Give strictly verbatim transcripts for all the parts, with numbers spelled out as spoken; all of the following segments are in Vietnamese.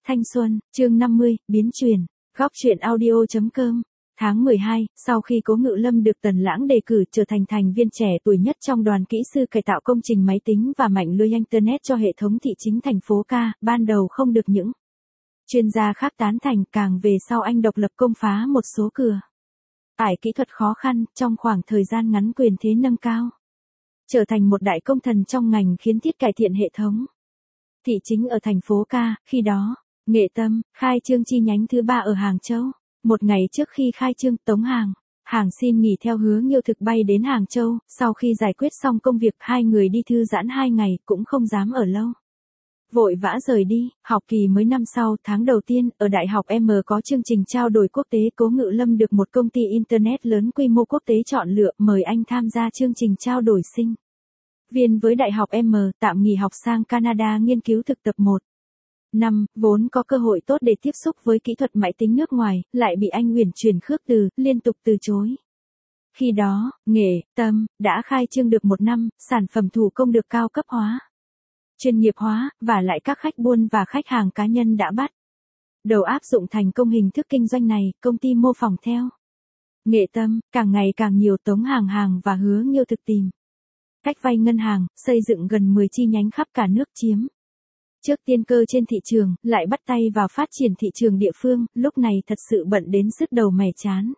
Thanh xuân, chương năm mươi, biến chuyển. Góc truyện audio chấm com. Tháng mười hai, sau khi Cố Ngự Lâm được Tần Lãng đề cử trở thành thành viên trẻ tuổi nhất trong đoàn kỹ sư cải tạo công trình máy tính và mạng lưới Internet cho hệ thống thị chính thành phố Ca, ban đầu không được những chuyên gia khác tán thành, càng về sau anh độc lập công phá một số cửa ải kỹ thuật khó khăn, trong khoảng thời gian ngắn quyền thế nâng cao. Trở thành một đại công thần trong ngành khiến thiết cải thiện hệ thống thị chính ở thành phố Ca, khi đó, Nghệ Tâm, khai trương chi nhánh thứ ba ở Hàng Châu. Một ngày trước khi khai trương, Tống Hàng, Hàng xin nghỉ theo Hứa Nghiêu Thực bay đến Hàng Châu, sau khi giải quyết xong công việc hai người đi thư giãn hai ngày cũng không dám ở lâu. Vội vã rời đi, học kỳ mới năm sau, tháng đầu tiên, ở Đại học M có chương trình trao đổi quốc tế. Cố Ngự Lâm được một công ty Internet lớn quy mô quốc tế chọn lựa, mời anh tham gia chương trình trao đổi sinh viên với Đại học M, tạm nghỉ học sang Canada nghiên cứu thực tập một năm, vốn có cơ hội tốt để tiếp xúc với kỹ thuật máy tính nước ngoài, lại bị anh uyển chuyển khước từ, liên tục từ chối. Khi đó, Nghệ Tâm đã khai trương được một năm, sản phẩm thủ công được cao cấp hóa, chuyên nghiệp hóa, và lại các khách buôn và khách hàng cá nhân đã bắt đầu áp dụng thành công hình thức kinh doanh này, công ty mô phỏng theo. Nghệ Tâm, càng ngày càng nhiều. Tống Hàng Hàng và Hứa Nghiêu Thực tìm cách vay ngân hàng, xây dựng gần mười chi nhánh khắp cả nước, chiếm trước tiên cơ trên thị trường, lại bắt tay vào phát triển thị trường địa phương, lúc này thật sự bận đến sứt đầu mẻ chán.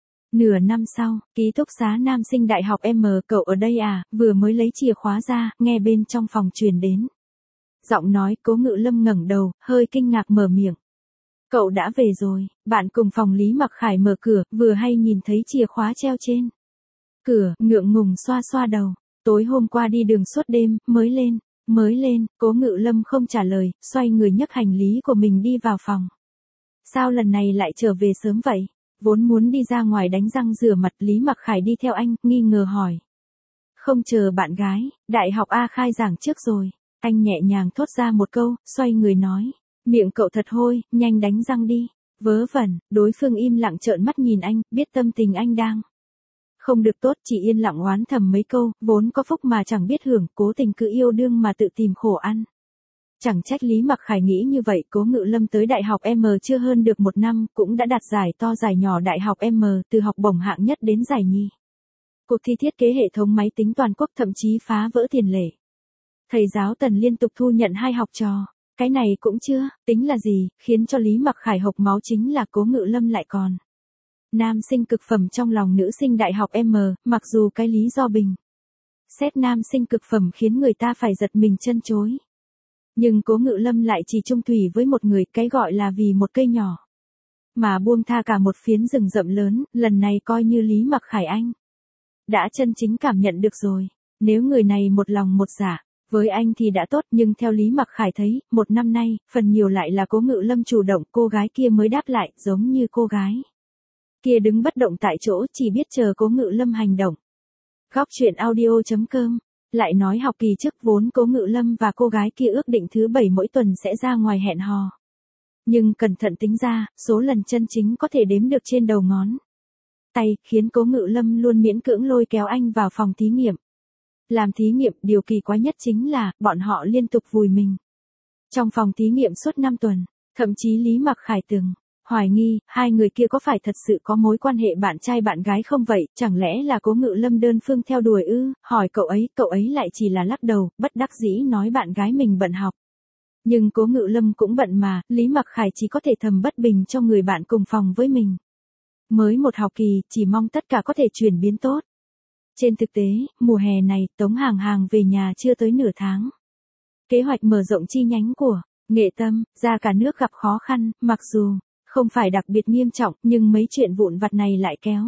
Nửa năm sau, ký túc xá nam sinh Đại học M, cậu ở đây à, vừa mới lấy chìa khóa ra, nghe bên trong phòng truyền đến giọng nói. Cố Ngự Lâm ngẩng đầu, hơi kinh ngạc mở miệng. Cậu đã về rồi. Bạn cùng phòng Lý Mặc Khải mở cửa, vừa hay nhìn thấy chìa khóa treo trên cửa, ngượng ngùng xoa xoa đầu. Tối hôm qua đi đường suốt đêm, mới lên, mới lên. Cố Ngự Lâm không trả lời, xoay người nhấc hành lý của mình đi vào phòng. Sao lần này lại trở về sớm vậy? Vốn muốn đi ra ngoài đánh răng rửa mặt, Lý Mặc Khải đi theo anh, nghi ngờ hỏi. Không chờ bạn gái, đại học A khai giảng trước rồi. Anh nhẹ nhàng thốt ra một câu, xoay người nói. Miệng cậu thật hôi, nhanh đánh răng đi. Vớ vẩn, đối phương im lặng trợn mắt nhìn anh, biết tâm tình anh đang không được tốt, chỉ yên lặng oán thầm mấy câu, vốn có phúc mà chẳng biết hưởng, cố tình cứ yêu đương mà tự tìm khổ ăn. Chẳng trách Lý Mặc Khải nghĩ như vậy. Cố Ngự Lâm tới Đại học M chưa hơn được một năm, cũng đã đạt giải to giải nhỏ Đại học M, từ học bổng hạng nhất đến giải nhì. Cuộc thi thiết kế hệ thống máy tính toàn quốc, thậm chí phá vỡ tiền lệ. Thầy giáo Tần liên tục thu nhận hai học trò. Cái này cũng chưa tính là gì, khiến cho Lý Mặc Khải hộc máu chính là Cố Ngự Lâm lại còn nam sinh cực phẩm trong lòng nữ sinh Đại học M, mặc dù cái lý do bình xét nam sinh cực phẩm khiến người ta phải giật mình chân chối. Nhưng Cố Ngự Lâm lại chỉ chung thủy với một người, cái gọi là vì một cây nhỏ mà buông tha cả một phiến rừng rậm lớn. Lần này coi như Lý Mặc Khải anh đã chân chính cảm nhận được rồi. Nếu người này một lòng một dạ với anh thì đã tốt, nhưng theo Lý Mặc Khải thấy, một năm nay, phần nhiều lại là Cố Ngự Lâm chủ động, cô gái kia mới đáp lại, giống như cô gái kia đứng bất động tại chỗ, chỉ biết chờ Cố Ngự Lâm hành động. Góc truyện audio chấm com. Lại nói học kỳ trước, vốn Cố Ngự Lâm và cô gái kia ước định thứ bảy mỗi tuần sẽ ra ngoài hẹn hò. Nhưng cẩn thận tính ra, số lần chân chính có thể đếm được trên đầu ngón tay, khiến Cố Ngự Lâm luôn miễn cưỡng lôi kéo anh vào phòng thí nghiệm. Làm thí nghiệm, điều kỳ quái nhất chính là, bọn họ liên tục vùi mình trong phòng thí nghiệm suốt năm tuần. Thậm chí Lý Mặc Khải từng hoài nghi, hai người kia có phải thật sự có mối quan hệ bạn trai bạn gái không vậy, chẳng lẽ là Cố Ngự Lâm đơn phương theo đuổi ư? Hỏi cậu ấy, cậu ấy lại chỉ là lắc đầu, bất đắc dĩ nói bạn gái mình bận học. Nhưng Cố Ngự Lâm cũng bận mà, Lý Mặc Khải chỉ có thể thầm bất bình cho người bạn cùng phòng với mình. Mới một học kỳ, chỉ mong tất cả có thể chuyển biến tốt. Trên thực tế, mùa hè này, Tống Hàng Hàng về nhà chưa tới nửa tháng. Kế hoạch mở rộng chi nhánh của Nghệ Tâm ra cả nước gặp khó khăn, mặc dù không phải đặc biệt nghiêm trọng, nhưng mấy chuyện vụn vặt này lại kéo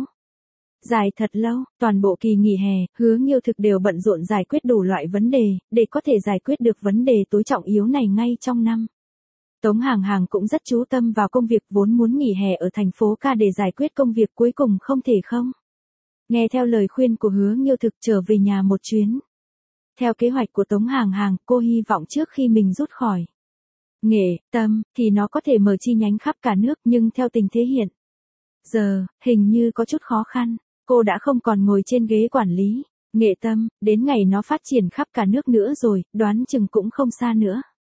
dài thật lâu. Toàn bộ kỳ nghỉ hè, Hứa Nghiêu Thực đều bận rộn giải quyết đủ loại vấn đề, để có thể giải quyết được vấn đề tối trọng yếu này ngay trong năm. Tống Hàng Hàng cũng rất chú tâm vào công việc, vốn muốn nghỉ hè ở thành phố Ca để giải quyết công việc, cuối cùng không thể không nghe theo lời khuyên của Hứa Nghiêu Thực trở về nhà một chuyến. Theo kế hoạch của Tống Hàng Hàng, cô hy vọng trước khi mình rút khỏi Nghệ Tâm, thì nó có thể mở chi nhánh khắp cả nước, nhưng theo tình thế hiện giờ, hình như có chút khó khăn. Cô đã không còn ngồi trên ghế quản lý Nghệ Tâm, đến ngày nó phát triển khắp cả nước nữa rồi, đoán chừng cũng không xa nữa.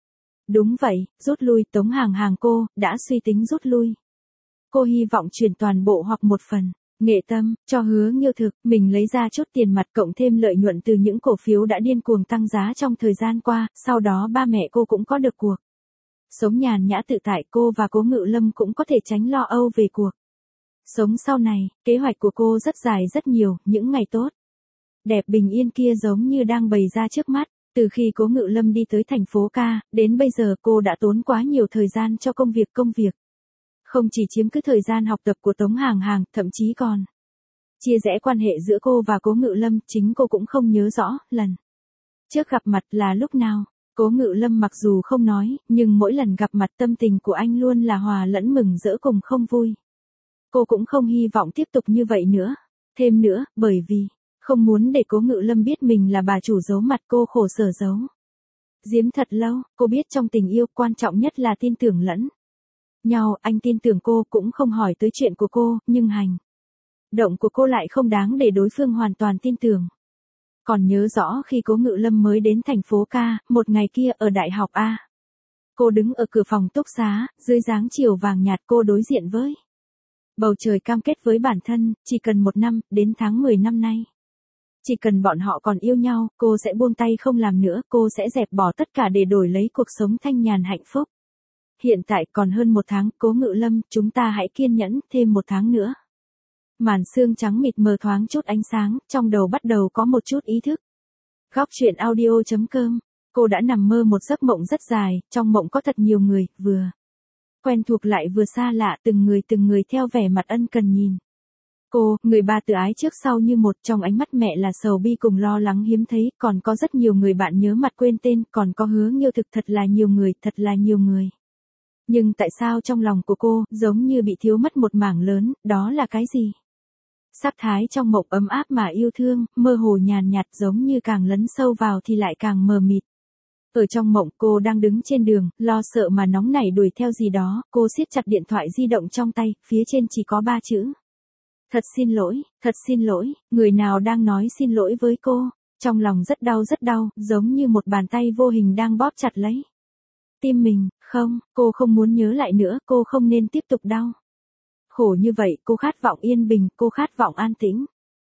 Đúng vậy, rút lui, Tống Hàng Hàng cô, đã suy tính rút lui. Cô hy vọng chuyển toàn bộ hoặc một phần. Nghệ Tâm, cho Hứa Nghiêu thực, mình lấy ra chút tiền mặt cộng thêm lợi nhuận từ những cổ phiếu đã điên cuồng tăng giá trong thời gian qua, sau đó ba mẹ cô cũng có được cuộc sống nhàn nhã tự tại, cô và Cố Ngự Lâm cũng có thể tránh lo âu về cuộc sống sau này. Kế hoạch của cô rất dài rất nhiều, những ngày tốt đẹp bình yên kia giống như đang bày ra trước mắt. Từ khi Cố Ngự Lâm đi tới thành phố ca, đến bây giờ cô đã tốn quá nhiều thời gian cho công việc công việc. Không chỉ chiếm cứ thời gian học tập của Tống Hàng Hàng, thậm chí còn chia rẽ quan hệ giữa cô và Cố Ngự Lâm, chính cô cũng không nhớ rõ, lần trước gặp mặt là lúc nào. Cố Ngự Lâm mặc dù không nói, nhưng mỗi lần gặp mặt tâm tình của anh luôn là hòa lẫn mừng rỡ cùng không vui. Cô cũng không hy vọng tiếp tục như vậy nữa. Thêm nữa, bởi vì không muốn để Cố Ngự Lâm biết mình là bà chủ giấu mặt, cô khổ sở giấu giếm thật lâu. Cô biết trong tình yêu quan trọng nhất là tin tưởng lẫn nhau. Anh tin tưởng cô, cũng không hỏi tới chuyện của cô, nhưng hành động của cô lại không đáng để đối phương hoàn toàn tin tưởng. Còn nhớ rõ khi Cố Ngự Lâm mới đến thành phố ca, một ngày kia ở Đại học A. Cô đứng ở cửa phòng túc xá, dưới dáng chiều vàng nhạt cô đối diện với bầu trời, cam kết với bản thân, chỉ cần một năm, đến tháng mười năm nay. Chỉ cần bọn họ còn yêu nhau, cô sẽ buông tay không làm nữa, cô sẽ dẹp bỏ tất cả để đổi lấy cuộc sống thanh nhàn hạnh phúc. Hiện tại còn hơn một tháng, Cố Ngự Lâm, chúng ta hãy kiên nhẫn, thêm một tháng nữa. Màn sương trắng mịt mờ thoáng chút ánh sáng, trong đầu bắt đầu có một chút ý thức. Góc truyện audio chấm com, cô đã nằm mơ một giấc mộng rất dài, trong mộng có thật nhiều người, vừa quen thuộc lại vừa xa lạ, từng người từng người theo vẻ mặt ân cần nhìn cô, người ba tự ái trước sau như một, trong ánh mắt mẹ là sầu bi cùng lo lắng hiếm thấy, còn có rất nhiều người bạn nhớ mặt quên tên, còn có Hứa Nghiêu thực, thật là nhiều người, thật là nhiều người. Nhưng tại sao trong lòng của cô, giống như bị thiếu mất một mảng lớn, đó là cái gì? Sắc thái trong mộng ấm áp mà yêu thương, mơ hồ nhàn nhạt, giống như càng lấn sâu vào thì lại càng mờ mịt. Ở trong mộng cô đang đứng trên đường, lo sợ mà nóng nảy đuổi theo gì đó, cô siết chặt điện thoại di động trong tay, phía trên chỉ có ba chữ. Thật xin lỗi, thật xin lỗi, người nào đang nói xin lỗi với cô. Trong lòng rất đau rất đau, giống như một bàn tay vô hình đang bóp chặt lấy tim mình. Không, cô không muốn nhớ lại nữa, cô không nên tiếp tục đau khổ như vậy, cô khát vọng yên bình, cô khát vọng an tĩnh.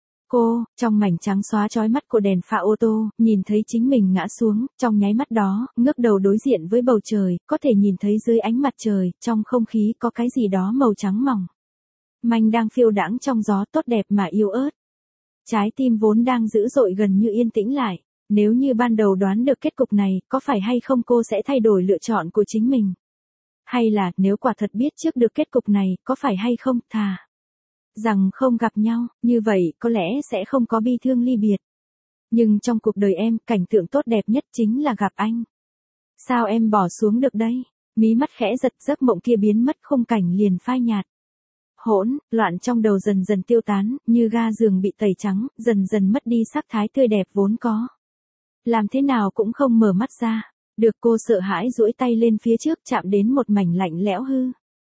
Cô, trong mảnh trắng xóa chói mắt của đèn pha ô tô, nhìn thấy chính mình ngã xuống, trong nháy mắt đó, ngước đầu đối diện với bầu trời, có thể nhìn thấy dưới ánh mặt trời, trong không khí có cái gì đó màu trắng mỏng manh đang phiêu đãng trong gió, tốt đẹp mà yếu ớt. Trái tim vốn đang dữ dội gần như yên tĩnh lại. Nếu như ban đầu đoán được kết cục này, có phải hay không cô sẽ thay đổi lựa chọn của chính mình? Hay là, nếu quả thật biết trước được kết cục này, có phải hay không, thà rằng không gặp nhau, như vậy, có lẽ sẽ không có bi thương ly biệt. Nhưng trong cuộc đời em, cảnh tượng tốt đẹp nhất chính là gặp anh. Sao em bỏ xuống được đây? Mí mắt khẽ giật, giấc mộng kia biến mất, khung cảnh liền phai nhạt. Hỗn loạn trong đầu dần dần tiêu tán, như ga giường bị tẩy trắng, dần dần mất đi sắc thái tươi đẹp vốn có. Làm thế nào cũng không mở mắt ra. Được, cô sợ hãi duỗi tay lên phía trước, chạm đến một mảnh lạnh lẽo hư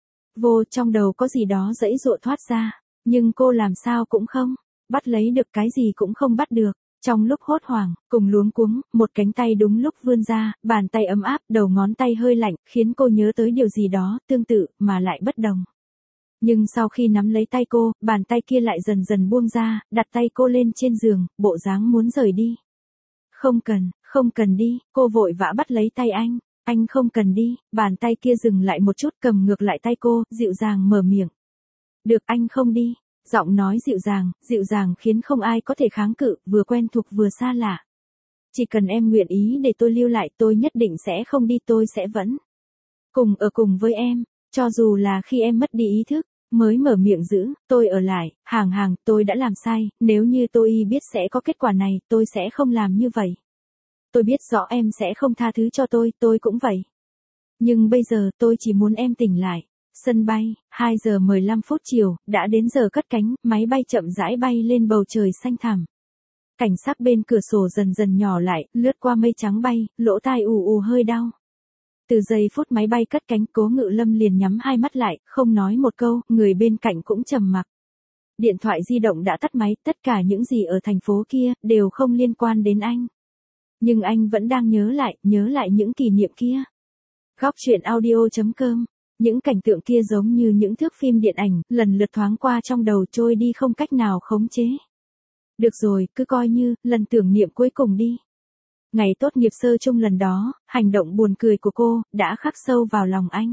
vô, trong đầu có gì đó giãy giụa thoát ra, nhưng cô làm sao cũng không bắt lấy được, cái gì cũng không bắt được. Trong lúc hốt hoảng, cùng luống cuống, một cánh tay đúng lúc vươn ra, bàn tay ấm áp, đầu ngón tay hơi lạnh, khiến cô nhớ tới điều gì đó, tương tự, mà lại bất đồng. Nhưng sau khi nắm lấy tay cô, bàn tay kia lại dần dần buông ra, đặt tay cô lên trên giường, bộ dáng muốn rời đi. Không cần, không cần đi, cô vội vã bắt lấy tay anh. Anh không cần đi, bàn tay kia dừng lại một chút, cầm ngược lại tay cô, dịu dàng mở miệng. Được, anh không đi. Giọng nói dịu dàng, dịu dàng khiến không ai có thể kháng cự, vừa quen thuộc vừa xa lạ. Chỉ cần em nguyện ý để tôi lưu lại, tôi nhất định sẽ không đi, tôi sẽ vẫn cùng ở cùng với em, cho dù là khi em mất đi ý thức, mới mở miệng giữ, tôi ở lại. Hàng Hàng, tôi đã làm sai, nếu như tôi biết sẽ có kết quả này, tôi sẽ không làm như vậy. Tôi biết rõ em sẽ không tha thứ cho tôi, tôi cũng vậy. Nhưng bây giờ, tôi chỉ muốn em tỉnh lại. Sân bay, hai giờ mười lăm phút chiều, đã đến giờ cất cánh, máy bay chậm rãi bay lên bầu trời xanh thẳm. Cảnh sắc bên cửa sổ dần dần nhỏ lại, lướt qua mây trắng bay, lỗ tai ù ù hơi đau. Từ giây phút máy bay cất cánh, Cố Ngự Lâm liền nhắm hai mắt lại, không nói một câu, người bên cạnh cũng trầm mặc. Điện thoại di động đã tắt máy, tất cả những gì ở thành phố kia, đều không liên quan đến anh. Nhưng anh vẫn đang nhớ lại, nhớ lại những kỷ niệm kia. Góc truyện audio.com. Những cảnh tượng kia giống như những thước phim điện ảnh, lần lượt thoáng qua trong đầu trôi đi không cách nào khống chế. Được rồi, cứ coi như, lần tưởng niệm cuối cùng đi. Ngày tốt nghiệp sơ chung lần đó, hành động buồn cười của cô, đã khắc sâu vào lòng anh.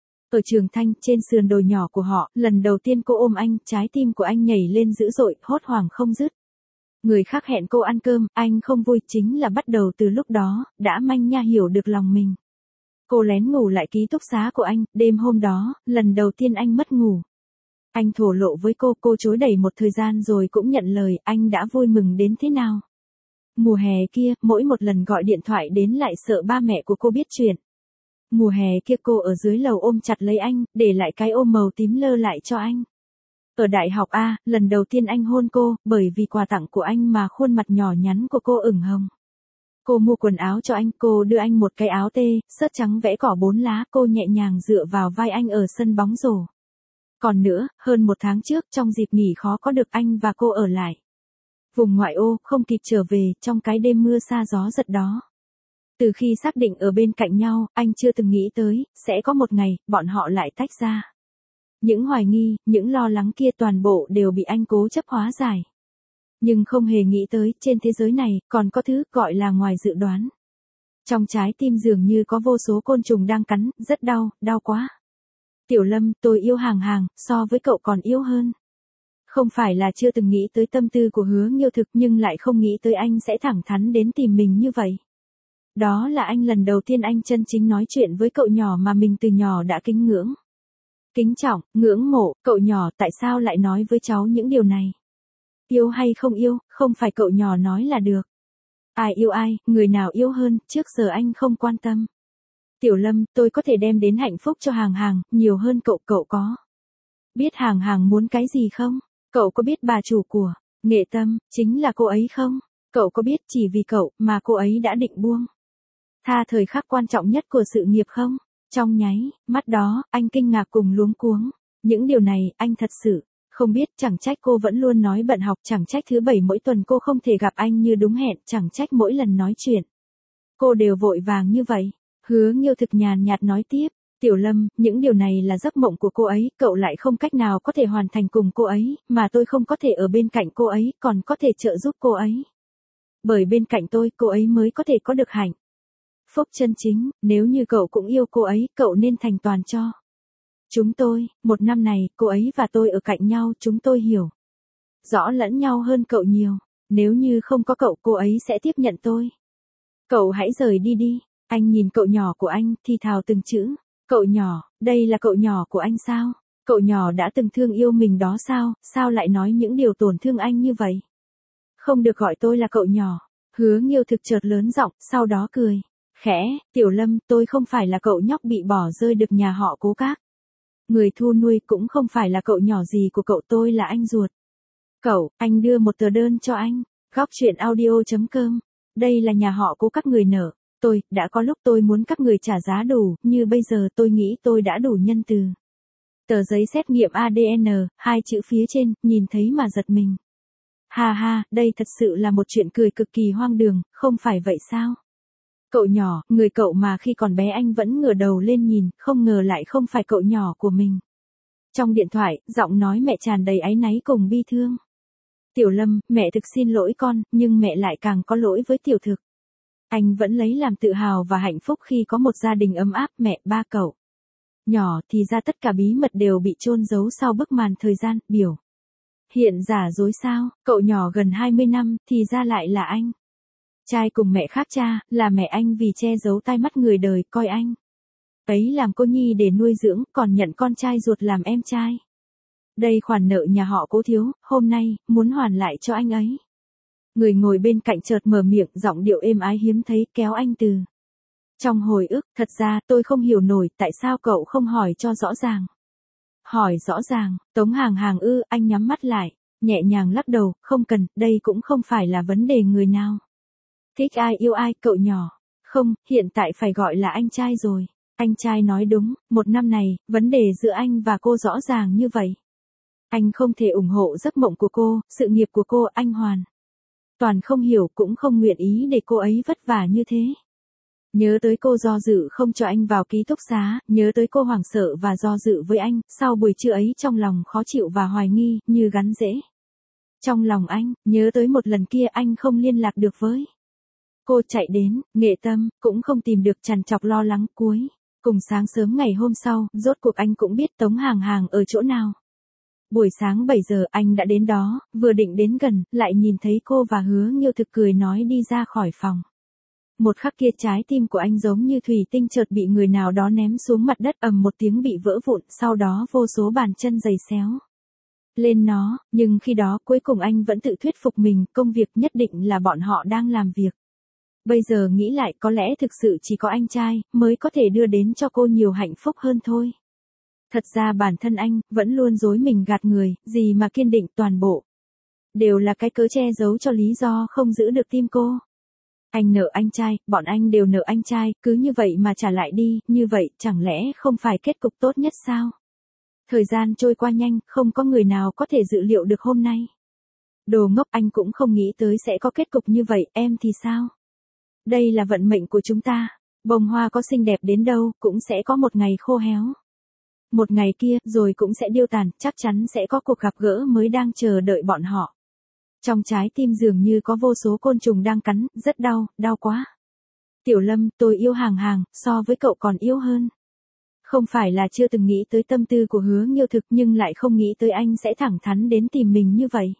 Ở Trường Thanh, trên sườn đồi nhỏ của họ, lần đầu tiên cô ôm anh, trái tim của anh nhảy lên dữ dội, hốt hoảng không dứt. Người khác hẹn cô ăn cơm, anh không vui, chính là bắt đầu từ lúc đó, đã manh nha hiểu được lòng mình. Cô lén ngủ lại ký túc xá của anh, đêm hôm đó, lần đầu tiên anh mất ngủ. Anh thổ lộ với cô, cô chối đẩy một thời gian rồi cũng nhận lời, anh đã vui mừng đến thế nào. Mùa hè kia, mỗi một lần gọi điện thoại đến lại sợ ba mẹ của cô biết chuyện. Mùa hè kia cô ở dưới lầu ôm chặt lấy anh, để lại cái ôm màu tím lơ lại cho anh. Ở đại học A, lần đầu tiên anh hôn cô, bởi vì quà tặng của anh mà khuôn mặt nhỏ nhắn của cô ửng hồng. Cô mua quần áo cho anh, cô đưa anh một cái áo tê, sớt trắng vẽ cỏ bốn lá, cô nhẹ nhàng dựa vào vai anh ở sân bóng rổ. Còn nữa, hơn một tháng trước, trong dịp nghỉ khó có được anh và cô ở lại. Vùng ngoại ô, không kịp trở về, trong cái đêm mưa sa gió giật đó. Từ khi xác định ở bên cạnh nhau, anh chưa từng nghĩ tới, sẽ có một ngày, bọn họ lại tách ra. Những hoài nghi, những lo lắng kia toàn bộ đều bị anh cố chấp hóa giải. Nhưng không hề nghĩ tới, trên thế giới này, còn có thứ gọi là ngoài dự đoán. Trong trái tim dường như có vô số côn trùng đang cắn, rất đau, đau quá. Tiểu Lâm, tôi yêu Hàng Hàng, so với cậu còn yêu hơn. Không phải là chưa từng nghĩ tới tâm tư của Hứa Nghiêu Thực nhưng lại không nghĩ tới anh sẽ thẳng thắn đến tìm mình như vậy. Đó là anh lần đầu tiên anh chân chính nói chuyện với cậu nhỏ mà mình từ nhỏ đã kính ngưỡng. Kính trọng, ngưỡng mộ, cậu nhỏ tại sao lại nói với cháu những điều này? Yêu hay không yêu, không phải cậu nhỏ nói là được. Ai yêu ai, người nào yêu hơn, trước giờ anh không quan tâm. Tiểu Lâm, tôi có thể đem đến hạnh phúc cho Hàng Hàng, nhiều hơn cậu, cậu có. Biết Hàng Hàng muốn cái gì không? Cậu có biết bà chủ của Nghệ Tâm, chính là cô ấy không? Cậu có biết chỉ vì cậu mà cô ấy đã định buông tha thời khắc quan trọng nhất của sự nghiệp không? Trong nháy mắt đó, anh kinh ngạc cùng luống cuống. Những điều này, anh thật sự không biết, chẳng trách cô vẫn luôn nói bận học, chẳng trách thứ bảy mỗi tuần cô không thể gặp anh như đúng hẹn, chẳng trách mỗi lần nói chuyện cô đều vội vàng như vậy. Hứa Nghiêu Thực nhàn nhạt nói tiếp, Tiểu Lâm, những điều này là giấc mộng của cô ấy, cậu lại không cách nào có thể hoàn thành cùng cô ấy, mà tôi không có thể ở bên cạnh cô ấy, còn có thể trợ giúp cô ấy. Bởi bên cạnh tôi, cô ấy mới có thể có được hạnh phúc chân chính, nếu như cậu cũng yêu cô ấy, cậu nên thành toàn cho chúng tôi. Một năm này, cô ấy và tôi ở cạnh nhau, chúng tôi hiểu rõ lẫn nhau hơn cậu nhiều. Nếu như không có cậu, cô ấy sẽ tiếp nhận tôi. Cậu hãy rời đi đi. Anh nhìn cậu nhỏ của anh, thì thào từng chữ. Cậu nhỏ, đây là cậu nhỏ của anh sao? Cậu nhỏ đã từng thương yêu mình đó sao? Sao lại nói những điều tổn thương anh như vậy? Không được gọi tôi là cậu nhỏ. Hứa Nghiêu Thực chợt lớn giọng, sau đó cười khẽ, Tiểu Lâm, tôi không phải là cậu nhóc bị bỏ rơi được nhà họ Cố Các. Người thu nuôi, cũng không phải là cậu nhỏ gì của cậu, tôi là anh ruột. Cậu, anh đưa một tờ đơn cho anh. Góc truyện audio.com. Đây là nhà họ Cố Các người nợ. Tôi, đã có lúc tôi muốn các người trả giá đủ, như bây giờ tôi nghĩ tôi đã đủ nhân từ. Tờ giấy xét nghiệm a đê en, hai chữ phía trên, nhìn thấy mà giật mình. Ha ha, đây thật sự là một chuyện cười cực kỳ hoang đường, không phải vậy sao? Cậu nhỏ, người cậu mà khi còn bé anh vẫn ngửa đầu lên nhìn, không ngờ lại không phải cậu nhỏ của mình. Trong điện thoại, giọng nói mẹ tràn đầy áy náy cùng bi thương. Tiểu Lâm, mẹ thực xin lỗi con, nhưng mẹ lại càng có lỗi với Tiểu Thực. Anh vẫn lấy làm tự hào và hạnh phúc khi có một gia đình ấm áp, mẹ, ba cậu nhỏ, thì ra tất cả bí mật đều bị chôn giấu sau bức màn thời gian, biểu hiện giả dối sao? Cậu nhỏ gần hai mươi năm, thì ra lại là anh trai cùng mẹ khác cha, là mẹ anh vì che giấu tai mắt người đời, coi anh ấy làm cô nhi để nuôi dưỡng, còn nhận con trai ruột làm em trai. Đây khoản nợ nhà họ Cố thiếu, hôm nay, muốn hoàn lại cho anh ấy. Người ngồi bên cạnh chợt mở miệng, giọng điệu êm ái hiếm thấy, kéo anh từ trong hồi ức. Thật ra, tôi không hiểu nổi, tại sao cậu không hỏi cho rõ ràng. Hỏi rõ ràng, Tống Hàng Hàng ư, anh nhắm mắt lại, nhẹ nhàng lắc đầu, không cần, đây cũng không phải là vấn đề người nào thích ai yêu ai, cậu nhỏ. Không, hiện tại phải gọi là anh trai rồi. Anh trai nói đúng, một năm này, vấn đề giữa anh và cô rõ ràng như vậy. Anh không thể ủng hộ giấc mộng của cô, sự nghiệp của cô, anh hoàn toàn không hiểu cũng không nguyện ý để cô ấy vất vả như thế. Nhớ tới cô do dự không cho anh vào ký túc xá, nhớ tới cô hoảng sợ và do dự với anh, sau buổi trưa ấy trong lòng khó chịu và hoài nghi, như gắn rễ. Trong lòng anh, nhớ tới một lần kia anh không liên lạc được với cô, chạy đến Nghệ Tâm, cũng không tìm được, trằn trọc lo lắng. Cuối cùng sáng sớm ngày hôm sau, rốt cuộc anh cũng biết Tống Hàng Hàng ở chỗ nào. Buổi sáng bảy giờ anh đã đến đó, vừa định đến gần, lại nhìn thấy cô và Hứa Nghiêu Thực cười nói đi ra khỏi phòng. Một khắc kia trái tim của anh giống như thủy tinh chợt bị người nào đó ném xuống mặt đất, ầm một tiếng bị vỡ vụn, sau đó vô số bàn chân giày xéo lên nó, nhưng khi đó cuối cùng anh vẫn tự thuyết phục mình, công việc nhất định là bọn họ đang làm việc. Bây giờ nghĩ lại có lẽ thực sự chỉ có anh trai mới có thể đưa đến cho cô nhiều hạnh phúc hơn thôi. Thật ra bản thân anh vẫn luôn dối mình gạt người, gì mà kiên định, toàn bộ đều là cái cớ che giấu cho lý do không giữ được tim cô. Anh nợ anh trai, bọn anh đều nợ anh trai, cứ như vậy mà trả lại đi, như vậy chẳng lẽ không phải kết cục tốt nhất sao? Thời gian trôi qua nhanh, không có người nào có thể dự liệu được hôm nay. Đồ ngốc, anh cũng không nghĩ tới sẽ có kết cục như vậy, em thì sao? Đây là vận mệnh của chúng ta, bông hoa có xinh đẹp đến đâu, cũng sẽ có một ngày khô héo. Một ngày kia, rồi cũng sẽ điêu tàn, chắc chắn sẽ có cuộc gặp gỡ mới đang chờ đợi bọn họ. Trong trái tim dường như có vô số côn trùng đang cắn, rất đau, đau quá. Tiểu Lâm, tôi yêu Hàng Hàng, so với cậu còn yêu hơn. Không phải là chưa từng nghĩ tới tâm tư của Hứa Nghiêu Thực, nhưng lại không nghĩ tới anh sẽ thẳng thắn đến tìm mình như vậy.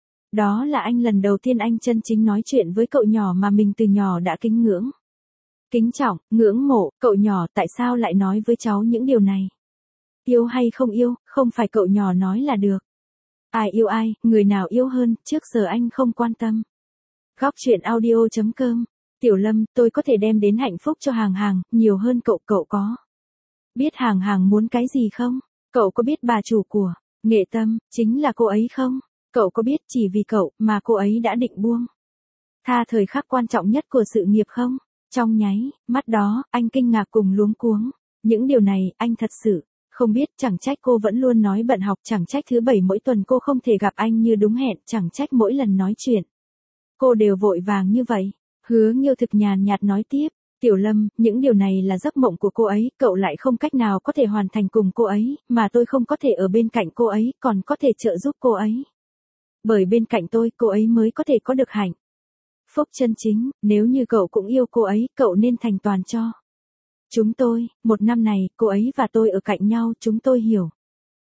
Đó là anh lần đầu tiên anh chân chính nói chuyện với cậu nhỏ mà mình từ nhỏ đã kính ngưỡng. Kính trọng, ngưỡng mộ, cậu nhỏ tại sao lại nói với cháu những điều này? Yêu hay không yêu, không phải cậu nhỏ nói là được. Ai yêu ai, người nào yêu hơn, trước giờ anh không quan tâm. Góc truyện audio chấm com. Tiểu Lâm, tôi có thể đem đến hạnh phúc cho Hàng Hàng, nhiều hơn cậu, cậu có biết Hàng Hàng muốn cái gì không? Cậu có biết bà chủ của Nghệ Tâm chính là cô ấy không? Cậu có biết chỉ vì cậu mà cô ấy đã định buông tha thời khắc quan trọng nhất của sự nghiệp không? Trong nháy mắt đó, anh kinh ngạc cùng luống cuống. Những điều này, anh thật sự không biết, chẳng trách cô vẫn luôn nói bận học, chẳng trách thứ bảy mỗi tuần cô không thể gặp anh như đúng hẹn, chẳng trách mỗi lần nói chuyện cô đều vội vàng như vậy. Hứa Nghiêu Thực nhàn nhạt nói tiếp, Tiểu Lâm, những điều này là giấc mộng của cô ấy, cậu lại không cách nào có thể hoàn thành cùng cô ấy, mà tôi không có thể ở bên cạnh cô ấy, còn có thể trợ giúp cô ấy. Bởi bên cạnh tôi, cô ấy mới có thể có được hạnh phúc chân chính, nếu như cậu cũng yêu cô ấy, cậu nên thành toàn cho chúng tôi. Một năm này, cô ấy và tôi ở cạnh nhau, chúng tôi hiểu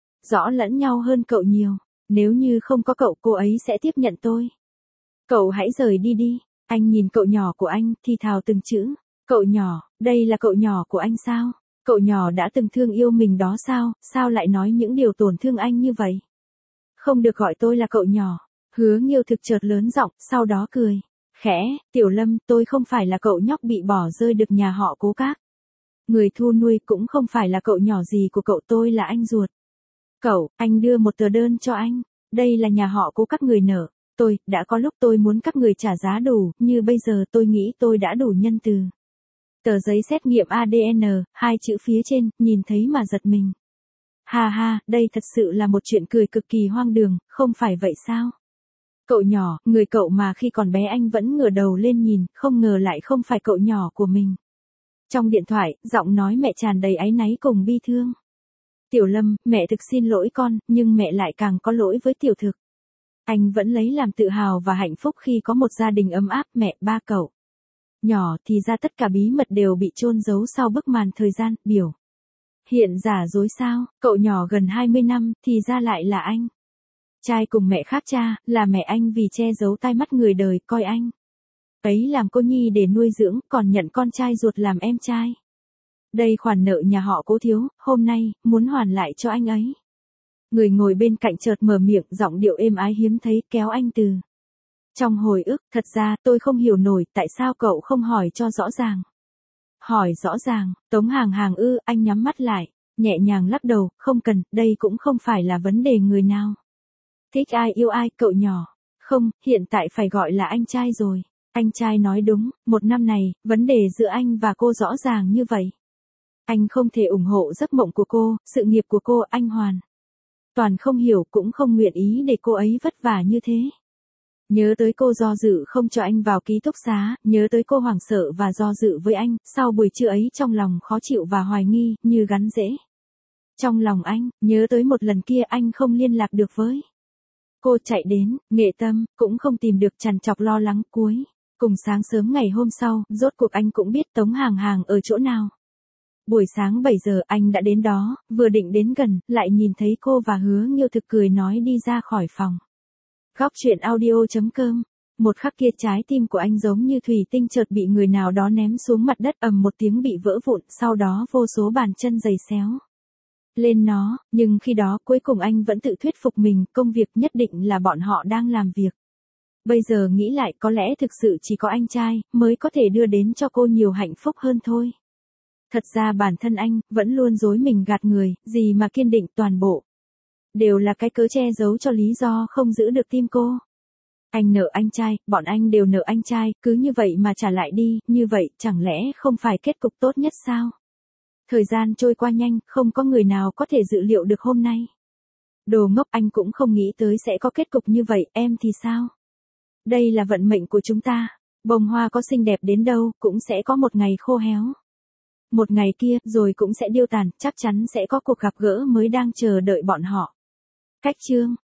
rõ lẫn nhau hơn cậu nhiều. Nếu như không có cậu, cô ấy sẽ tiếp nhận tôi. Cậu hãy rời đi đi. Anh nhìn cậu nhỏ của anh, thì thào từng chữ. Cậu nhỏ, đây là cậu nhỏ của anh sao? Cậu nhỏ đã từng thương yêu mình đó sao? Sao lại nói những điều tổn thương anh như vậy? Không được gọi tôi là cậu nhỏ. Hứa Nghiêu Thực chợt lớn giọng, sau đó cười khẽ, Tiểu Lâm, tôi không phải là cậu nhóc bị bỏ rơi được nhà họ Cố các người thu nuôi, cũng không phải là cậu nhỏ gì của cậu, tôi là anh ruột cậu. Anh đưa một tờ đơn cho anh. Đây là nhà họ Cố các người nợ tôi, đã có lúc tôi muốn các người trả giá đủ, như bây giờ tôi nghĩ tôi đã đủ nhân từ. Tờ giấy xét nghiệm a đê en, hai chữ phía trên, nhìn thấy mà giật mình. Ha ha, đây thật sự là một chuyện cười cực kỳ hoang đường, không phải vậy sao? Cậu nhỏ, người cậu mà khi còn bé anh vẫn ngửa đầu lên nhìn, không ngờ lại không phải cậu nhỏ của mình. Trong điện thoại, giọng nói mẹ tràn đầy áy náy cùng bi thương. Tiểu Lâm, mẹ thực xin lỗi con, nhưng mẹ lại càng có lỗi với Tiểu Thực. Anh vẫn lấy làm tự hào và hạnh phúc khi có một gia đình ấm áp. Mẹ, ba cậu nhỏ thì ra tất cả bí mật đều bị chôn giấu sau bức màn thời gian, biểu hiện giả dối sao? Cậu nhỏ gần hai mươi năm, thì ra lại là anh trai cùng mẹ khác cha, là mẹ anh vì che giấu tai mắt người đời, coi anh ấy làm cô nhi để nuôi dưỡng, còn nhận con trai ruột làm em trai. Đây khoản nợ nhà họ Cố thiếu, hôm nay, muốn hoàn lại cho anh ấy. Người ngồi bên cạnh chợt mở miệng, giọng điệu êm ái hiếm thấy, kéo anh từ trong hồi ức. Thật ra, tôi không hiểu nổi, tại sao cậu không hỏi cho rõ ràng. Hỏi rõ ràng, Tống Hàng Hàng ư? Anh nhắm mắt lại, nhẹ nhàng lắc đầu, không cần, đây cũng không phải là vấn đề người nào thích ai yêu ai, cậu nhỏ. Không, hiện tại phải gọi là anh trai rồi. Anh trai nói đúng, một năm này, vấn đề giữa anh và cô rõ ràng như vậy. Anh không thể ủng hộ giấc mộng của cô, sự nghiệp của cô, anh hoàn toàn không hiểu, cũng không nguyện ý để cô ấy vất vả như thế. Nhớ tới cô do dự không cho anh vào ký túc xá, nhớ tới cô hoảng sợ và do dự với anh, sau buổi trưa ấy trong lòng khó chịu và hoài nghi, như gắn rễ. Trong lòng anh, nhớ tới một lần kia anh không liên lạc được với cô, chạy đến, Nghệ Tâm, cũng không tìm được, trằn trọc lo lắng. Cuối cùng sáng sớm ngày hôm sau, rốt cuộc anh cũng biết Tống Hàng Hàng ở chỗ nào. Buổi sáng bảy giờ anh đã đến đó, vừa định đến gần, lại nhìn thấy cô và Hứa Nghiêu Thực cười nói đi ra khỏi phòng. Góc truyện audio.com. Một khắc kia trái tim của anh giống như thủy tinh chợt bị người nào đó ném xuống mặt đất, ầm một tiếng bị vỡ vụn, sau đó vô số bàn chân giày xéo lên nó, nhưng khi đó cuối cùng anh vẫn tự thuyết phục mình, công việc nhất định là bọn họ đang làm việc. Bây giờ nghĩ lại có lẽ thực sự chỉ có anh trai mới có thể đưa đến cho cô nhiều hạnh phúc hơn thôi. Thật ra bản thân anh vẫn luôn dối mình gạt người, gì mà kiên định, toàn bộ đều là cái cớ che giấu cho lý do không giữ được tim cô. Anh nợ anh trai, bọn anh đều nợ anh trai, cứ như vậy mà trả lại đi, như vậy chẳng lẽ không phải kết cục tốt nhất sao? Thời gian trôi qua nhanh, không có người nào có thể dự liệu được hôm nay. Đồ ngốc, anh cũng không nghĩ tới sẽ có kết cục như vậy, em thì sao? Đây là vận mệnh của chúng ta, bông hoa có xinh đẹp đến đâu, cũng sẽ có một ngày khô héo. Một ngày kia, rồi cũng sẽ điêu tàn, chắc chắn sẽ có cuộc gặp gỡ mới đang chờ đợi bọn họ. Cách chương